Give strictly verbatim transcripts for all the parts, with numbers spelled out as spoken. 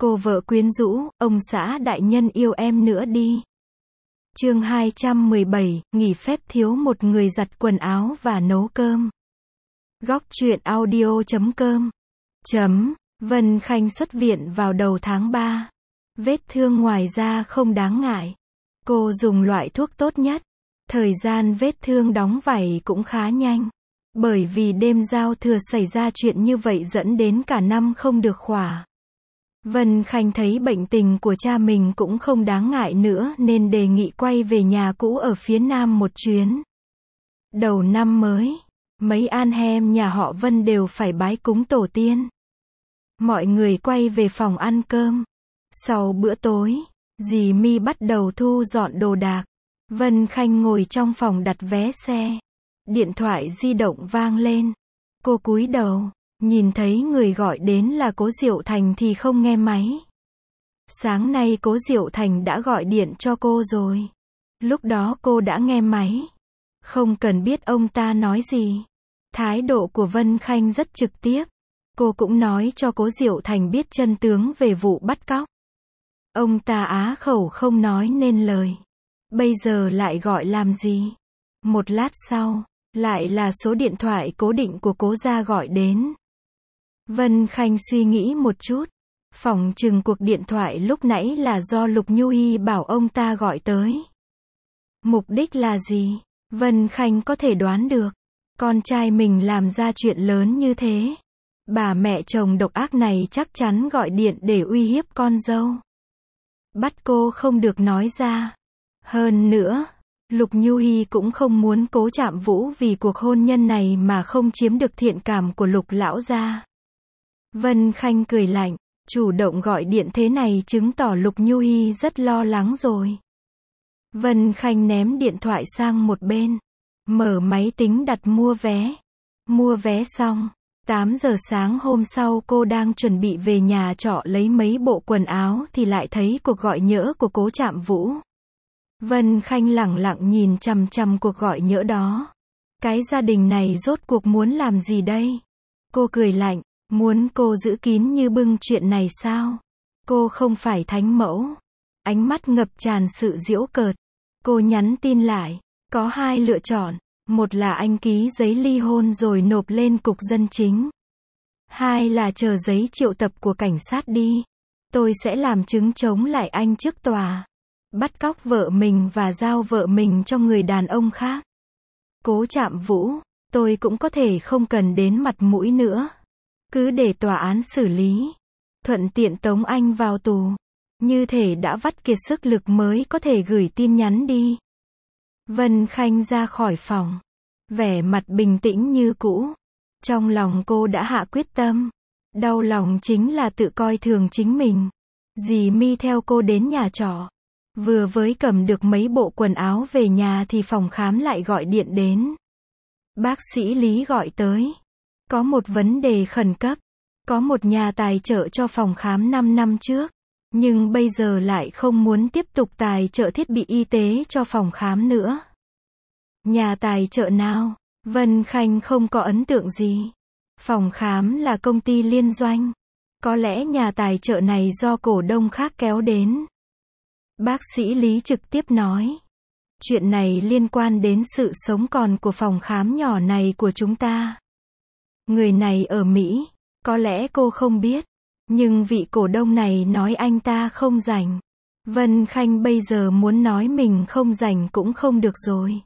Cô vợ quyến rũ, ông xã đại nhân yêu em nữa đi. Chương hai trăm mười bảy, nghỉ phép thiếu một người giặt quần áo và nấu cơm. Góc truyện audio chấm com. Chấm. Vân Khanh xuất viện vào đầu tháng ba. Vết thương ngoài da không đáng ngại. Cô dùng loại thuốc tốt nhất. Thời gian vết thương đóng vảy cũng khá nhanh. Bởi vì đêm giao thừa xảy ra chuyện như vậy dẫn đến cả năm không được khỏa. Vân Khanh thấy bệnh tình của cha mình cũng không đáng ngại nữa nên đề nghị quay về nhà cũ ở phía nam một chuyến. Đầu năm mới, mấy an hem nhà họ Vân đều phải bái cúng tổ tiên. Mọi người quay về phòng ăn cơm. Sau bữa tối, dì My bắt đầu thu dọn đồ đạc. Vân Khanh ngồi trong phòng đặt vé xe. Điện thoại di động vang lên. Cô cúi đầu, nhìn thấy người gọi đến là Cố Diệu Thành thì không nghe máy. Sáng nay Cố Diệu Thành đã gọi điện cho cô rồi. Lúc đó cô đã nghe máy. Không cần biết ông ta nói gì. Thái độ của Vân Khanh rất trực tiếp. Cô cũng nói cho Cố Diệu Thành biết chân tướng về vụ bắt cóc. Ông ta á khẩu không nói nên lời. Bây giờ lại gọi làm gì? Một lát sau, lại là số điện thoại cố định của Cố gia gọi đến. Vân Khanh suy nghĩ một chút. Phỏng chừng cuộc điện thoại lúc nãy là do Lục Nhu Hi bảo ông ta gọi tới. Mục đích là gì? Vân Khanh có thể đoán được. Con trai mình làm ra chuyện lớn như thế. Bà mẹ chồng độc ác này chắc chắn gọi điện để uy hiếp con dâu. Bắt cô không được nói ra. Hơn nữa, Lục Nhu Hi cũng không muốn Cố Trạm Vũ vì cuộc hôn nhân này mà không chiếm được thiện cảm của Lục lão gia. Vân Khanh cười lạnh, chủ động gọi điện thế này chứng tỏ Lục Nhu Hi rất lo lắng rồi. Vân Khanh ném điện thoại sang một bên, mở máy tính đặt mua vé. Mua vé xong, tám giờ sáng hôm sau cô đang chuẩn bị về nhà trọ lấy mấy bộ quần áo thì lại thấy cuộc gọi nhỡ của Cố Trạm Vũ. Vân Khanh lẳng lặng nhìn chằm chằm cuộc gọi nhỡ đó. Cái gia đình này rốt cuộc muốn làm gì đây? Cô cười lạnh, muốn cô giữ kín như bưng chuyện này sao? Cô không phải thánh mẫu. Ánh mắt ngập tràn sự giễu cợt. Cô nhắn tin lại, có hai lựa chọn. Một là anh ký giấy ly hôn rồi nộp lên cục dân chính. Hai là chờ giấy triệu tập của cảnh sát đi. Tôi sẽ làm chứng chống lại anh trước tòa. Bắt cóc vợ mình và giao vợ mình cho người đàn ông khác. Cố Trạm Vũ, tôi cũng có thể không cần đến mặt mũi nữa. Cứ để tòa án xử lý. Thuận tiện tống anh vào tù. Như thể đã vắt kiệt sức lực mới có thể gửi tin nhắn đi. Vân Khanh ra khỏi phòng. Vẻ mặt bình tĩnh như cũ. Trong lòng cô đã hạ quyết tâm. Đau lòng chính là tự coi thường chính mình. Dì My theo cô đến nhà trọ. Vừa với cầm được mấy bộ quần áo về nhà thì phòng khám lại gọi điện đến. Bác sĩ Lý gọi tới. Có một vấn đề khẩn cấp. Có một nhà tài trợ cho phòng khám năm năm trước. Nhưng bây giờ lại không muốn tiếp tục tài trợ thiết bị y tế cho phòng khám nữa. Nhà tài trợ nào? Vân Khanh không có ấn tượng gì. Phòng khám là công ty liên doanh. Có lẽ nhà tài trợ này do cổ đông khác kéo đến. Bác sĩ Lý trực tiếp nói. Chuyện này liên quan đến sự sống còn của phòng khám nhỏ này của chúng ta. Người này ở Mỹ. Có lẽ cô không biết. Nhưng vị cổ đông này nói anh ta không rảnh. Vân Khanh bây giờ muốn nói mình không rảnh cũng không được rồi.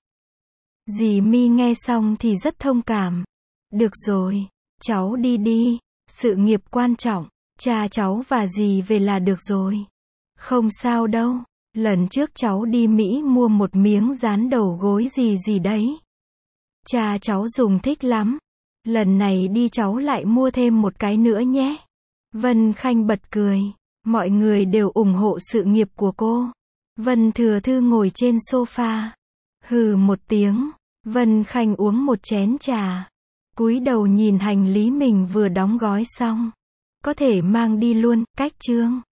Dì My nghe xong thì rất thông cảm. Được rồi, cháu đi đi. Sự nghiệp quan trọng. Cha cháu và dì về là được rồi. Không sao đâu. Lần trước cháu đi Mỹ mua một miếng dán đầu gối gì gì đấy. Cha cháu dùng thích lắm. Lần này đi cháu lại mua thêm một cái nữa nhé. Vân Khanh bật cười. Mọi người đều ủng hộ sự nghiệp của cô. Vân Thừa Thư ngồi trên sofa. Hừ một tiếng. Vân Khanh uống một chén trà. Cúi đầu nhìn hành lý mình vừa đóng gói xong. Có thể mang đi luôn, cách chương.